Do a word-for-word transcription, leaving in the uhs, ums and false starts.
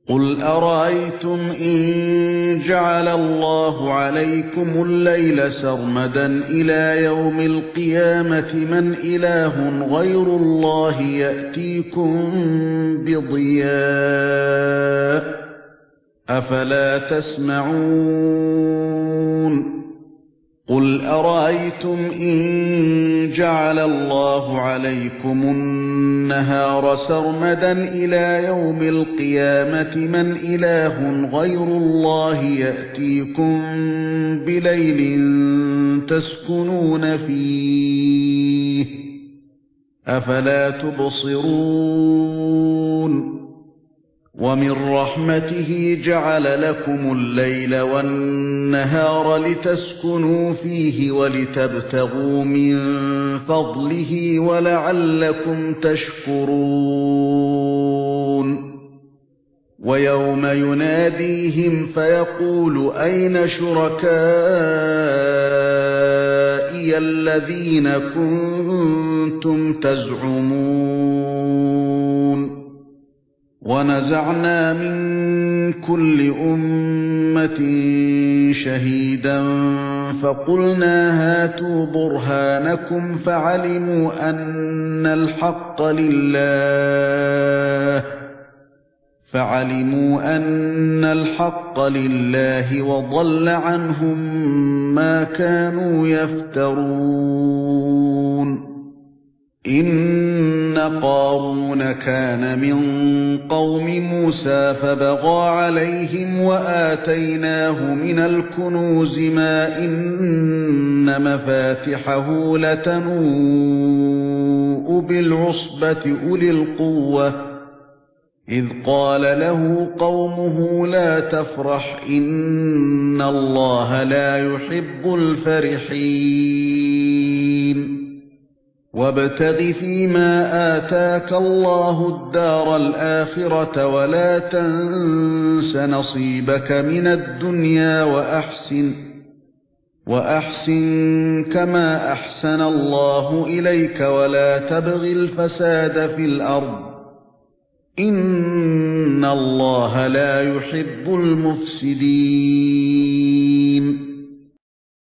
قُلْ أَرَأَيْتُمْ إِن جَعَلَ اللَّهُ عَلَيْكُمُ اللَّيْلَ سَرْمَدًا إِلَى يَوْمِ الْقِيَامَةِ مَنْ إِلَٰهٌ غَيْرُ اللَّهِ يَأْتِيكُم بِضِيَاءٍ أَفَلَا تَسْمَعُونَ قُلْ أَرَأَيْتُمْ إِن جَعَلَ اللَّهُ عَلَيْكُمُ النَّهَارَ سَرْمَدًا إِلَى يَوْمِ الْقِيَامَةِ مَنْ إِلَٰهٌ غَيْرُ اللَّهِ يَأْتِيكُم بِلَيْلٍ تَسْكُنُونَ فِيهِ أَفَلَا تُبْصِرُونَ وَمِن رَّحْمَتِهِ جَعَلَ لَكُمُ اللَّيْلَ وَالنَّهَارَ لِتَسْكُنُوا فِيهِ وَلِتَبْتَغُوا مِن فَضْلِهِ وَلَعَلَّكُمْ تَشْكُرُونَ وَيَوْمَ يُنَادِيهِمْ فَيَقُولُ أَيْنَ شُرَكَائِيَ الَّذِينَ كُنتُمْ تَزْعُمُونَ وَنَزَعْنَا مِن كُلِّ أُمَّةٍ شَهِيدًا فَقُلْنَا هَاتُوا بُرْهَانَكُمْ فَعَلِمُوا أَنَّ الْحَقَّ لِلَّهِ فَعَلِمُوا أَنَّ الْحَقَّ لِلَّهِ وَضَلَّ عَنْهُم مَّا كَانُوا يَفْتَرُونَ إِنَّ قَارُونَ كَانَ مِن قَوْمِ مُوسَى فَبَغَىٰ عَلَيْهِمْ وَآتَيْنَاهُ مِنَ الْكُنُوزِ مَا إِنَّ مَفَاتِحَهُ لَتَنُوءُ بِالْعُصْبَةِ أُولِي الْقُوَّةِ إِذْ قَالَ لَهُ قَوْمُهُ لَا تَفْرَحْ إِنَّ اللَّهَ لَا يُحِبُّ الْفَرِحِينَ وَابْتَغِ فِيمَا آتَاكَ اللَّهُ الدَّارَ الْآخِرَةَ وَلَا تَنسَ نَصِيبَكَ مِنَ الدُّنْيَا وَأَحْسِنْ وَأَحْسِنْ كَمَا أَحْسَنَ اللَّهُ إِلَيْكَ وَلَا تَبْغِ الْفَسَادَ فِي الْأَرْضِ إِنَّ اللَّهَ لَا يُحِبُّ الْمُفْسِدِينَ